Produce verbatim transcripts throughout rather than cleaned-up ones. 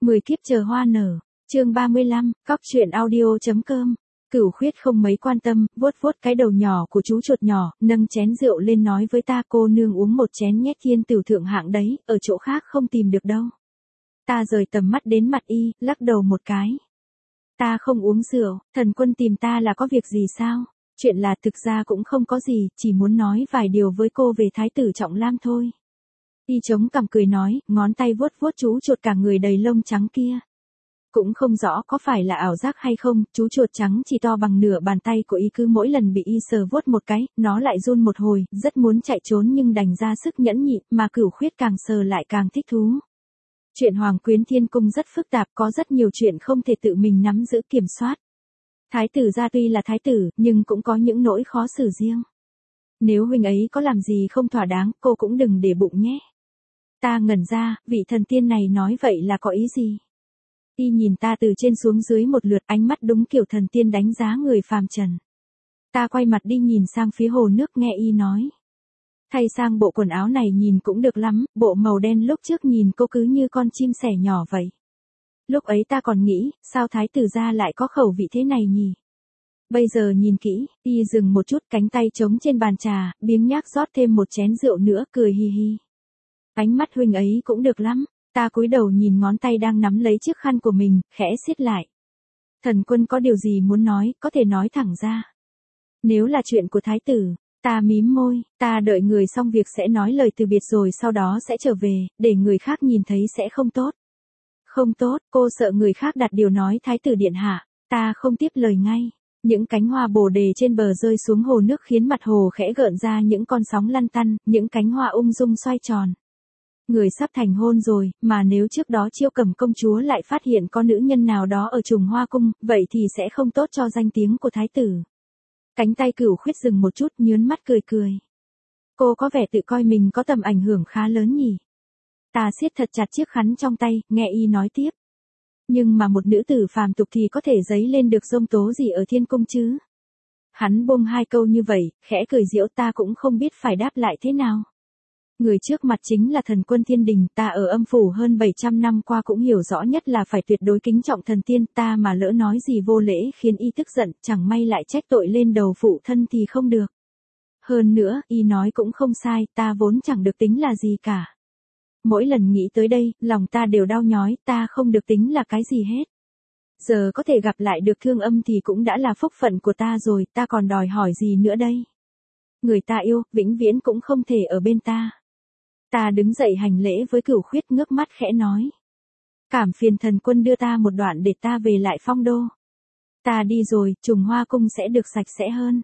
mười kiếp chờ hoa nở, chương ba mươi lăm, cóc truyện audio.com. Cửu Khuyết không mấy quan tâm, vuốt vuốt cái đầu nhỏ của chú chuột nhỏ, nâng chén rượu lên nói với ta, cô nương uống một chén nhé, thiên tử thượng hạng đấy, ở chỗ khác không tìm được đâu. Ta rời tầm mắt đến mặt y, lắc đầu một cái. Ta không uống rượu, thần quân tìm ta là có việc gì sao? Chuyện là thực ra cũng không có gì, chỉ muốn nói vài điều với cô về thái tử Trọng Lam thôi. Y chống cằm cười nói, ngón tay vuốt vuốt chú chuột cả người đầy lông trắng kia. Cũng không rõ có phải là ảo giác hay không, chú chuột trắng chỉ to bằng nửa bàn tay của y, cứ mỗi lần bị y sờ vuốt một cái, nó lại run một hồi, rất muốn chạy trốn nhưng đành ra sức nhẫn nhịn, mà Cửu Khuyết càng sờ lại càng thích thú. Chuyện Hoàng Quyến Thiên Cung rất phức tạp, có rất nhiều chuyện không thể tự mình nắm giữ kiểm soát. Thái tử gia tuy là thái tử, nhưng cũng có những nỗi khó xử riêng. Nếu huynh ấy có làm gì không thỏa đáng, cô cũng đừng để bụng nhé. Ta ngẩn ra, vị thần tiên này nói vậy là có ý gì? Y nhìn ta từ trên xuống dưới một lượt, ánh mắt đúng kiểu thần tiên đánh giá người phàm trần. Ta quay mặt đi nhìn sang phía hồ nước, nghe y nói. Thay sang bộ quần áo này nhìn cũng được lắm, bộ màu đen lúc trước nhìn cô cứ như con chim sẻ nhỏ vậy. Lúc ấy ta còn nghĩ, sao thái tử gia lại có khẩu vị thế này nhỉ? Bây giờ nhìn kỹ, y dừng một chút, cánh tay trống trên bàn trà, biếng nhác rót thêm một chén rượu nữa, cười hi hi. Ánh mắt huynh ấy cũng được lắm. Ta cúi đầu nhìn ngón tay đang nắm lấy chiếc khăn của mình, khẽ siết lại. Thần quân có điều gì muốn nói, có thể nói thẳng ra. Nếu là chuyện của thái tử, ta mím môi, ta đợi người xong việc sẽ nói lời từ biệt rồi sau đó sẽ trở về, để người khác nhìn thấy sẽ không tốt. Không tốt, cô sợ người khác đặt điều nói thái tử điện hạ, ta không tiếp lời ngay. Những cánh hoa bồ đề trên bờ rơi xuống hồ nước khiến mặt hồ khẽ gợn ra những con sóng lăn tăn, những cánh hoa ung dung xoay tròn. Người sắp thành hôn rồi, mà nếu trước đó Chiêu Cẩm công chúa lại phát hiện có nữ nhân nào đó ở Trùng Hoa cung, vậy thì sẽ không tốt cho danh tiếng của thái tử. Cánh tay Cửu Khuyết dừng một chút, nhớn mắt cười cười. Cô có vẻ tự coi mình có tầm ảnh hưởng khá lớn nhỉ. Ta siết thật chặt chiếc khăn trong tay, nghe y nói tiếp. Nhưng mà một nữ tử phàm tục thì có thể dấy lên được giông tố gì ở thiên cung chứ? Hắn buông hai câu như vậy, khẽ cười giễu, ta cũng không biết phải đáp lại thế nào. Người trước mặt chính là thần quân thiên đình, ta ở âm phủ hơn bảy trăm năm qua cũng hiểu rõ nhất là phải tuyệt đối kính trọng thần tiên, ta mà lỡ nói gì vô lễ khiến y tức giận, chẳng may lại trách tội lên đầu phụ thân thì không được. Hơn nữa, y nói cũng không sai, ta vốn chẳng được tính là gì cả. Mỗi lần nghĩ tới đây, lòng ta đều đau nhói, ta không được tính là cái gì hết. Giờ có thể gặp lại được Thương Âm thì cũng đã là phúc phận của ta rồi, ta còn đòi hỏi gì nữa đây? Người ta yêu, vĩnh viễn cũng không thể ở bên ta. Ta đứng dậy hành lễ với Cửu Khuyết, ngước mắt khẽ nói. Cảm phiền thần quân đưa ta một đoạn để ta về lại Phong Đô. Ta đi rồi, Trùng Hoa cung sẽ được sạch sẽ hơn.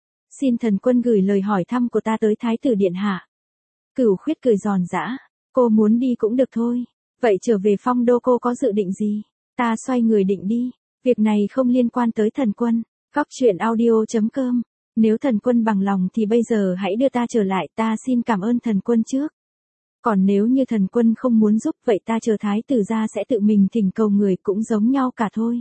Xin thần quân gửi lời hỏi thăm của ta tới thái tử điện hạ. Cửu Khuyết cười giòn giã. Cô muốn đi cũng được thôi. Vậy trở về Phong Đô cô có dự định gì? Ta xoay người định đi. Việc này không liên quan tới thần quân. Cóc truyện audio.com. Nếu thần quân bằng lòng thì bây giờ hãy đưa ta trở lại, ta xin cảm ơn thần quân trước. Còn nếu như thần quân không muốn giúp, vậy ta chờ thái tử ra sẽ tự mình thỉnh cầu người, cũng giống nhau cả thôi.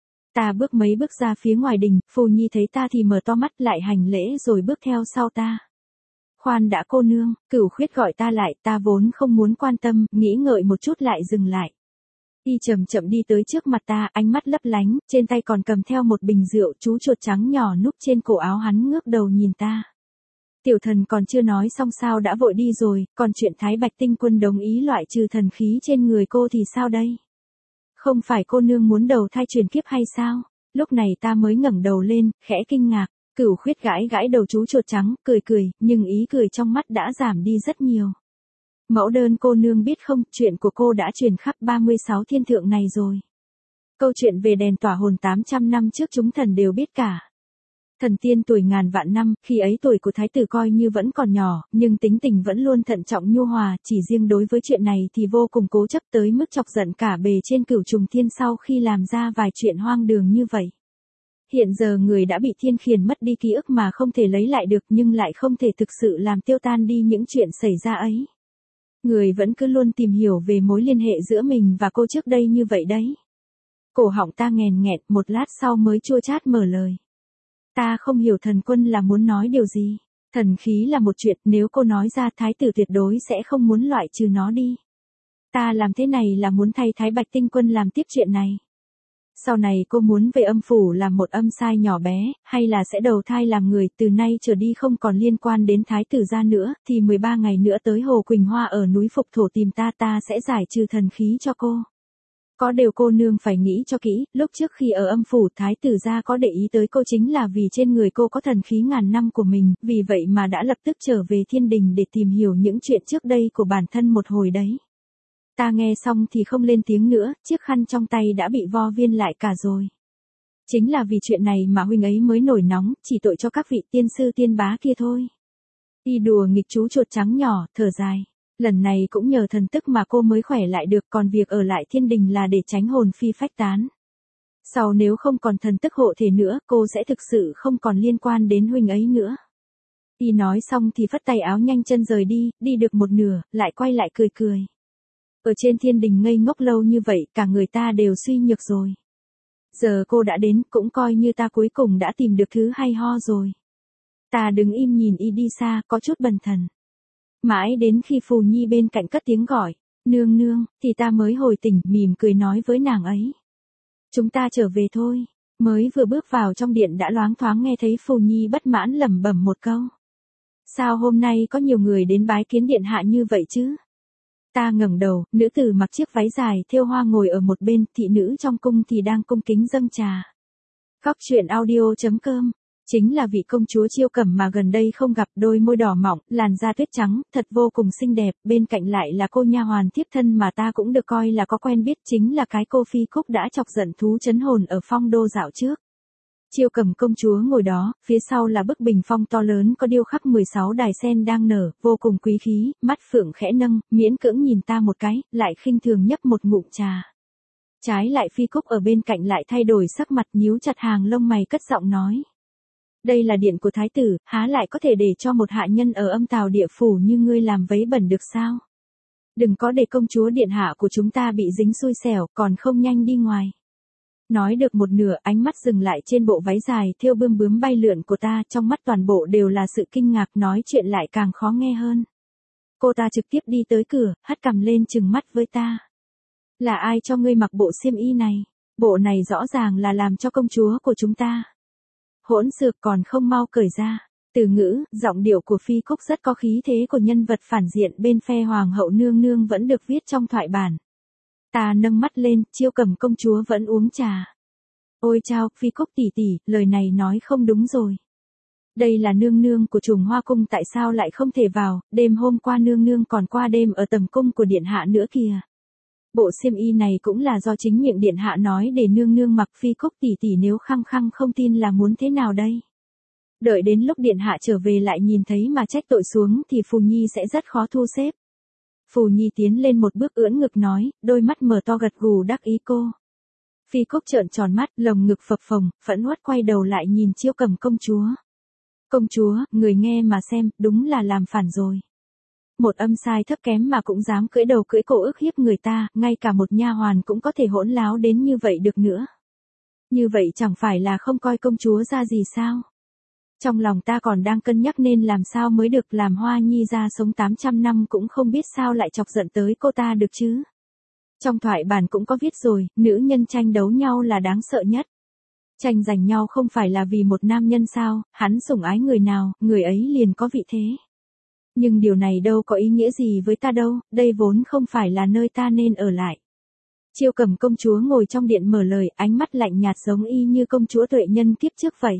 Ta bước mấy bước ra phía ngoài đình, Phù Nhi thấy ta thì mở to mắt lại hành lễ rồi bước theo sau ta. Khoan đã cô nương, Cửu Khuyết gọi ta lại, ta vốn không muốn quan tâm, nghĩ ngợi một chút lại dừng lại. Y chậm chậm đi tới trước mặt ta, ánh mắt lấp lánh, trên tay còn cầm theo một bình rượu, chú chuột trắng nhỏ núp trên cổ áo hắn ngước đầu nhìn ta. Tiểu thần còn chưa nói xong sao đã vội đi rồi, còn chuyện Thái Bạch Tinh Quân đồng ý loại trừ thần khí trên người cô thì sao đây? Không phải cô nương muốn đầu thai truyền kiếp hay sao? Lúc này ta mới ngẩng đầu lên, khẽ kinh ngạc. Cửu Khuyết gãi gãi đầu chú chuột trắng, cười cười, nhưng ý cười trong mắt đã giảm đi rất nhiều. Mẫu đơn cô nương biết không, chuyện của cô đã truyền khắp ba mươi sáu thiên thượng này rồi. Câu chuyện về đèn tỏa hồn tám trăm năm trước chúng thần đều biết cả. Thần tiên tuổi ngàn vạn năm, khi ấy tuổi của thái tử coi như vẫn còn nhỏ, nhưng tính tình vẫn luôn thận trọng nhu hòa, chỉ riêng đối với chuyện này thì vô cùng cố chấp tới mức chọc giận cả bề trên Cửu Trùng Thiên sau khi làm ra vài chuyện hoang đường như vậy. Hiện giờ người đã bị thiên khiển mất đi ký ức mà không thể lấy lại được, nhưng lại không thể thực sự làm tiêu tan đi những chuyện xảy ra ấy. Người vẫn cứ luôn tìm hiểu về mối liên hệ giữa mình và cô trước đây như vậy đấy. Cổ họng ta nghèn nghẹt, một lát sau mới chua chát mở lời. Ta không hiểu thần quân là muốn nói điều gì. Thần khí là một chuyện, nếu cô nói ra thái tử tuyệt đối sẽ không muốn loại trừ nó đi. Ta làm thế này là muốn thay Thái Bạch Tinh Quân làm tiếp chuyện này. Sau này cô muốn về âm phủ làm một âm sai nhỏ bé, hay là sẽ đầu thai làm người, từ nay trở đi không còn liên quan đến Thái tử gia nữa, thì mười ba ngày nữa tới Hồ Quỳnh Hoa ở núi Phục Thổ tìm ta, ta sẽ giải trừ thần khí cho cô. Có điều cô nương phải nghĩ cho kỹ, lúc trước khi ở âm phủ Thái tử gia có để ý tới cô chính là vì trên người cô có thần khí ngàn năm của mình, vì vậy mà đã lập tức trở về thiên đình để tìm hiểu những chuyện trước đây của bản thân một hồi đấy. Ta nghe xong thì không lên tiếng nữa, chiếc khăn trong tay đã bị vo viên lại cả rồi. Chính là vì chuyện này mà huynh ấy mới nổi nóng, chỉ tội cho các vị tiên sư tiên bá kia thôi. Y đùa nghịch chú chuột trắng nhỏ, thở dài. Lần này cũng nhờ thần tức mà cô mới khỏe lại được, còn việc ở lại thiên đình là để tránh hồn phi phách tán. Sau nếu không còn thần tức hộ thể nữa, cô sẽ thực sự không còn liên quan đến huynh ấy nữa. Y nói xong thì phất tay áo nhanh chân rời đi, đi được một nửa, lại quay lại cười cười. Ở trên thiên đình ngây ngốc lâu như vậy, cả người ta đều suy nhược rồi. Giờ cô đã đến, cũng coi như ta cuối cùng đã tìm được thứ hay ho rồi. Ta đứng im nhìn y đi xa, có chút bần thần. Mãi đến khi Phù Nhi bên cạnh cất tiếng gọi, nương nương, thì ta mới hồi tỉnh, mỉm cười nói với nàng ấy. Chúng ta trở về thôi. Mới vừa bước vào trong điện đã loáng thoáng nghe thấy Phù Nhi bất mãn lẩm bẩm một câu. Sao hôm nay có nhiều người đến bái kiến điện hạ như vậy chứ? Ta ngẩng đầu, nữ tử mặc chiếc váy dài thêu hoa ngồi ở một bên, thị nữ trong cung thì đang cung kính dâng trà. Góc truyện audio chấm com. Chính là vị công chúa Chiêu Cẩm mà gần đây không gặp, đôi môi đỏ mọng, làn da tuyết trắng, thật vô cùng xinh đẹp, bên cạnh lại là cô nha hoàn thiếp thân mà ta cũng được coi là có quen biết, chính là cái cô Phi Cúc đã chọc giận thú chấn hồn ở Phong Đô dạo trước. Chiêu Cẩm công chúa ngồi đó, phía sau là bức bình phong to lớn có điêu khắc mười sáu đài sen đang nở, vô cùng quý khí, mắt phượng khẽ nâng, miễn cưỡng nhìn ta một cái, lại khinh thường nhấp một ngụm trà. Trái lại Phi Cúc ở bên cạnh lại thay đổi sắc mặt, nhíu chặt hàng lông mày cất giọng nói. Đây là điện của thái tử, há lại có thể để cho một hạ nhân ở âm tào địa phủ như ngươi làm vấy bẩn được sao? Đừng có để công chúa điện hạ của chúng ta bị dính xui xẻo, còn không nhanh đi ngoài. Nói được một nửa, ánh mắt dừng lại trên bộ váy dài thêu bươm bướm bay lượn của ta, trong mắt toàn bộ đều là sự kinh ngạc, nói chuyện lại càng khó nghe hơn. Cô ta trực tiếp đi tới cửa, hất cằm lên trừng mắt với ta. Là ai cho ngươi mặc bộ xiêm y này? Bộ này rõ ràng là làm cho công chúa của chúng ta. Hỗn xược, còn không mau cởi ra. Từ ngữ, giọng điệu của Phi Cúc rất có khí thế của nhân vật phản diện bên phe hoàng hậu nương nương vẫn được viết trong thoại bản. Ta nâng mắt lên, Chiêu Cẩm công chúa vẫn uống trà. Ôi chao, Phi Cúc tỷ tỷ, lời này nói không đúng rồi. Đây là nương nương của Trùng Hoa cung, tại sao lại không thể vào, đêm hôm qua nương nương còn qua đêm ở tầm cung của điện hạ nữa kìa. Bộ xiêm y này cũng là do chính miệng điện hạ nói để nương nương mặc. Phi Cúc tỷ tỷ nếu khăng khăng không tin là muốn thế nào đây? Đợi đến lúc điện hạ trở về lại nhìn thấy mà trách tội xuống thì Phù Nhi sẽ rất khó thu xếp. Phù Nhi tiến lên một bước ưỡn ngực nói, đôi mắt mở to gật gù đắc ý cô. Phi Cúc trợn tròn mắt, lồng ngực phập phồng, phẫn uất quay đầu lại nhìn Chiêu Cẩm công chúa. Công chúa, người nghe mà xem, đúng là làm phản rồi. Một âm sai thấp kém mà cũng dám cưỡi đầu cưỡi cổ ức hiếp người ta, ngay cả một nha hoàn cũng có thể hỗn láo đến như vậy được nữa. Như vậy chẳng phải là không coi công chúa ra gì sao? Trong lòng ta còn đang cân nhắc nên làm sao mới được, làm Hoa Nhi ra sống tám trăm năm cũng không biết sao lại chọc giận tới cô ta được chứ. Trong thoại bản cũng có viết rồi, nữ nhân tranh đấu nhau là đáng sợ nhất. Tranh giành nhau không phải là vì một nam nhân sao, hắn sủng ái người nào, người ấy liền có vị thế. Nhưng điều này đâu có ý nghĩa gì với ta đâu, đây vốn không phải là nơi ta nên ở lại. Chiêu Cẩm công chúa ngồi trong điện mở lời, ánh mắt lạnh nhạt giống y như công chúa Tuệ Nhân kiếp trước vậy.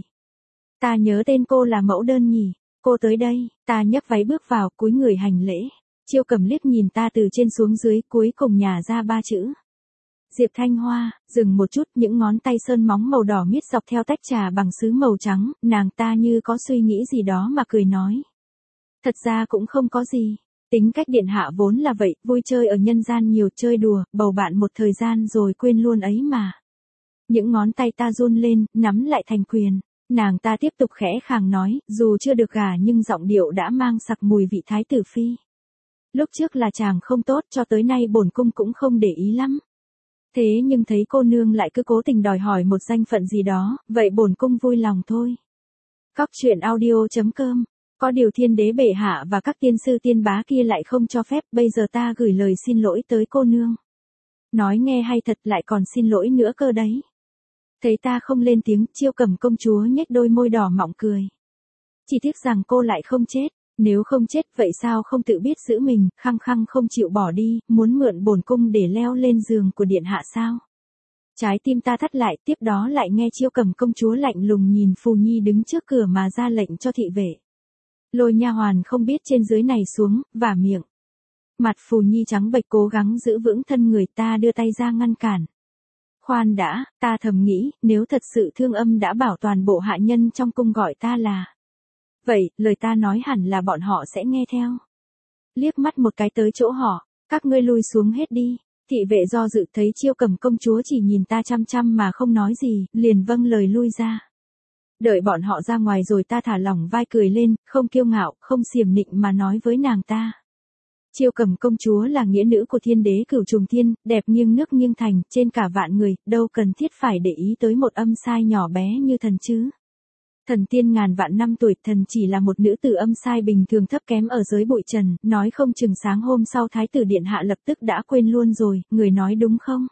Ta nhớ tên cô là Mẫu Đơn nhỉ, cô tới đây, ta nhấc váy bước vào, cúi người hành lễ. Chiêu Cẩm liếc nhìn ta từ trên xuống dưới, cuối cùng nhả ra ba chữ. Diệp Thanh Hoa, dừng một chút, những ngón tay sơn móng màu đỏ miết dọc theo tách trà bằng sứ màu trắng, nàng ta như có suy nghĩ gì đó mà cười nói. Thật ra cũng không có gì, tính cách điện hạ vốn là vậy, vui chơi ở nhân gian nhiều, chơi đùa, bầu bạn một thời gian rồi quên luôn ấy mà. Những ngón tay ta run lên, nắm lại thành quyền, nàng ta tiếp tục khẽ khàng nói, dù chưa được gả nhưng giọng điệu đã mang sặc mùi vị thái tử phi. Lúc trước là chàng không tốt, cho tới nay bổn cung cũng không để ý lắm. Thế nhưng thấy cô nương lại cứ cố tình đòi hỏi một danh phận gì đó, vậy bổn cung vui lòng thôi. Góc truyện audio chấm com Có điều thiên đế bệ hạ và các tiên sư tiên bá kia lại không cho phép, bây giờ ta gửi lời xin lỗi tới cô nương. Nói nghe hay thật, lại còn xin lỗi nữa cơ đấy. Thấy ta không lên tiếng, Chiêu Cầm công chúa nhếch đôi môi đỏ mọng cười. Chỉ tiếc rằng cô lại không chết, nếu không chết vậy sao không tự biết giữ mình, khăng khăng không chịu bỏ đi, muốn mượn bổn cung để leo lên giường của điện hạ sao? Trái tim ta thắt lại, tiếp đó lại nghe Chiêu Cầm công chúa lạnh lùng nhìn Phù Nhi đứng trước cửa mà ra lệnh cho thị vệ. Lôi nha hoàn không biết trên dưới này xuống, vả miệng. Mặt Phù Nhi trắng bệch cố gắng giữ vững thân người, ta đưa tay ra ngăn cản. Khoan đã, ta thầm nghĩ, nếu thật sự Thương Âm đã bảo toàn bộ hạ nhân trong cung gọi ta là. Vậy, lời ta nói hẳn là bọn họ sẽ nghe theo. Liếc mắt một cái tới chỗ họ, các ngươi lui xuống hết đi. Thị vệ do dự thấy Chiêu Cầm công chúa chỉ nhìn ta chăm chăm mà không nói gì, liền vâng lời lui ra. Đợi bọn họ ra ngoài rồi ta thả lỏng vai cười lên, không kiêu ngạo, không xiểm nịnh mà nói với nàng ta. Chiêu Cầm công chúa là nghĩa nữ của thiên đế Cửu Trùng Thiên, đẹp nghiêng nước nghiêng thành, trên cả vạn người, đâu cần thiết phải để ý tới một âm sai nhỏ bé như thần chứ. Thần tiên ngàn vạn năm tuổi, thần chỉ là một nữ tử âm sai bình thường thấp kém ở giới bụi trần, nói không chừng sáng hôm sau thái tử điện hạ lập tức đã quên luôn rồi, người nói đúng không?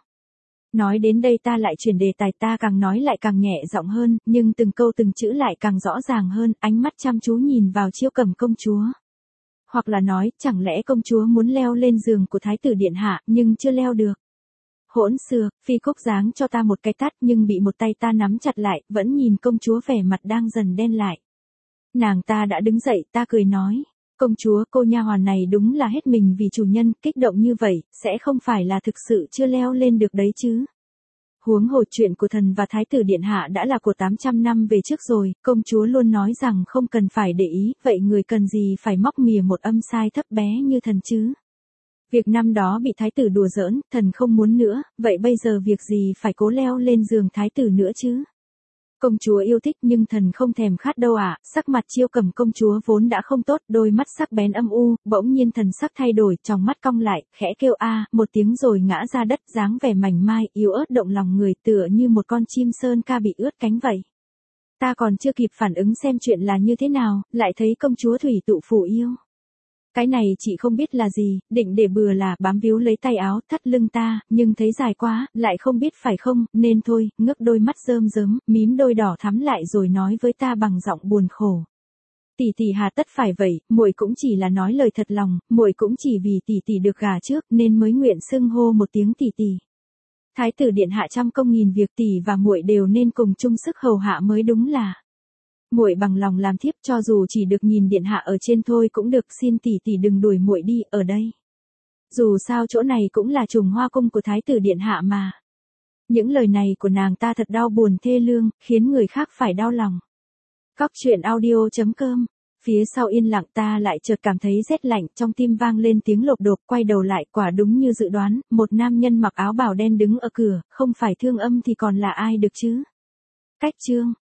Nói đến đây ta lại chuyển đề tài, ta càng nói lại càng nhẹ giọng hơn, nhưng từng câu từng chữ lại càng rõ ràng hơn, ánh mắt chăm chú nhìn vào Chiêu Cầm công chúa. Hoặc là nói, chẳng lẽ công chúa muốn leo lên giường của thái tử điện hạ, nhưng chưa leo được. Hỗn xược, Phi Cốc giáng cho ta một cái tát nhưng bị một tay ta nắm chặt lại, vẫn nhìn công chúa vẻ mặt đang dần đen lại. Nàng ta đã đứng dậy, ta cười nói, công chúa, cô nha hoàn này đúng là hết mình vì chủ nhân, kích động như vậy, sẽ không phải là thực sự chưa leo lên được đấy chứ. Huống hồ chuyện của thần và thái tử điện hạ đã là của tám trăm năm về trước rồi, công chúa luôn nói rằng không cần phải để ý, vậy người cần gì phải móc mỉa một âm sai thấp bé như thần chứ. Việc năm đó bị thái tử đùa giỡn, thần không muốn nữa, vậy bây giờ việc gì phải cố leo lên giường thái tử nữa chứ? Công chúa yêu thích nhưng thần không thèm khát đâu ạ, à. Sắc mặt Chiêu Cầm công chúa vốn đã không tốt, đôi mắt sắc bén âm u, bỗng nhiên thần sắc thay đổi, trong mắt cong lại, khẽ kêu a, một tiếng rồi ngã ra đất, dáng vẻ mảnh mai, yếu ớt động lòng người, tựa như một con chim sơn ca bị ướt cánh vậy. Ta còn chưa kịp phản ứng xem chuyện là như thế nào, lại thấy công chúa thủy tụ phù yêu. Cái này chị không biết là gì, định để bừa là bám víu lấy tay áo, thắt lưng ta, nhưng thấy dài quá, lại không biết phải không, nên thôi, ngước đôi mắt rơm rớm, mím đôi đỏ thắm lại rồi nói với ta bằng giọng buồn khổ. Tỷ tỷ hà tất phải vậy, muội cũng chỉ là nói lời thật lòng, muội cũng chỉ vì tỷ tỷ được gả trước nên mới nguyện xưng hô một tiếng tỷ tỷ. Thái tử điện hạ trăm công nghìn việc, tỷ và muội đều nên cùng chung sức hầu hạ mới đúng là. Muội bằng lòng làm thiếp, cho dù chỉ được nhìn điện hạ ở trên thôi cũng được, xin tỷ tỷ đừng đuổi muội đi ở đây. Dù sao chỗ này cũng là Trùng Hoa cung của thái tử điện hạ mà. Những lời này của nàng ta thật đau buồn thê lương, khiến người khác phải đau lòng. Cóc truyện audio chấm com. Phía sau yên lặng ta lại chợt cảm thấy rét lạnh, trong tim vang lên tiếng lộp độp, quay đầu lại, quả đúng như dự đoán, một nam nhân mặc áo bào đen đứng ở cửa, không phải Thương Âm thì còn là ai được chứ? Cách chương